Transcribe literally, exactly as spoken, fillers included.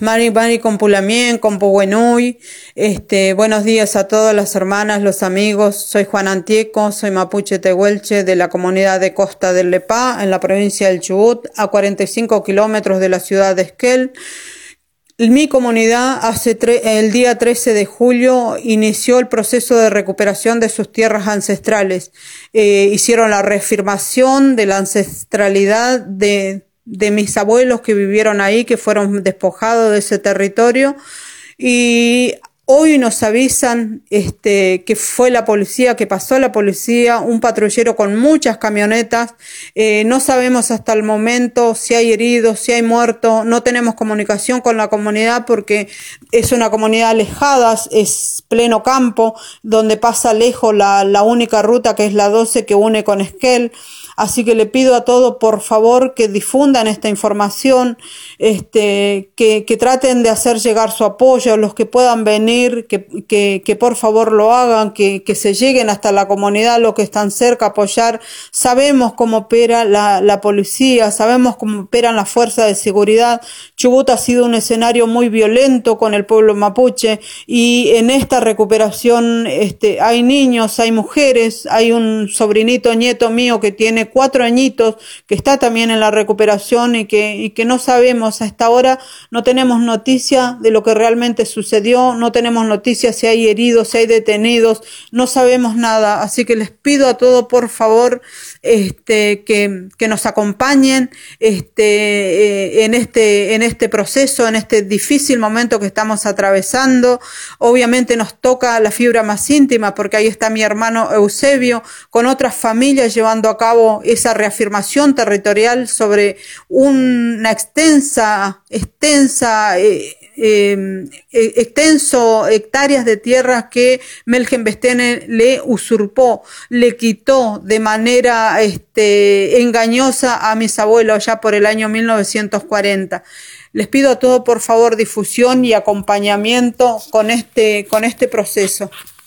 Mari Mari Compulamien, Compuhuenuy. Este, buenos días a todas las hermanas, los amigos. Soy Juan Antieco, soy mapuche tehuelche de la comunidad de Costa del Lepá, en la provincia del Chubut, a cuarenta y cinco kilómetros de la ciudad de Esquel. Mi comunidad hace el día trece de julio inició el proceso de recuperación de sus tierras ancestrales. Eh, hicieron la reafirmación de la ancestralidad de, de mis abuelos que vivieron ahí, que fueron despojados de ese territorio. Y hoy nos avisan este, que fue la policía, que pasó la policía, un patrullero con muchas camionetas. Eh, no sabemos hasta el momento si hay heridos, si hay muertos. No tenemos comunicación con la comunidad porque es una comunidad alejada, es pleno campo, donde pasa lejos la, la única ruta que es la doce que une con Esquel. Así que le pido a todos, por favor, que difundan esta información, este, que, que traten de hacer llegar su apoyo, los que puedan venir, que, que, que por favor lo hagan, que, que se lleguen hasta la comunidad, los que están cerca, apoyar. Sabemos cómo opera la, la policía, sabemos cómo operan las fuerzas de seguridad. Chubut ha sido un escenario muy violento con el pueblo mapuche y en esta recuperación este, hay niños, hay mujeres, hay un sobrinito nieto mío que tiene cuatro añitos, que está también en la recuperación y que, y que no sabemos hasta ahora, no tenemos noticia de lo que realmente sucedió, no tenemos noticia si hay heridos, si hay detenidos, no sabemos nada. Así que les pido a todos, por favor, este, que, que nos acompañen este, eh, en, este, en este proceso, en este difícil momento que estamos atravesando. Obviamente nos toca la fibra más íntima porque ahí está mi hermano Eusebio con otras familias llevando a cabo esa reafirmación territorial sobre una extensa, extensa, eh, eh, extenso hectáreas de tierras que Melgenbestene le usurpó, le quitó de manera este, engañosa a mis abuelos ya por el año mil novecientos cuarenta. Les pido a todos, por favor, difusión y acompañamiento con este, con este proceso.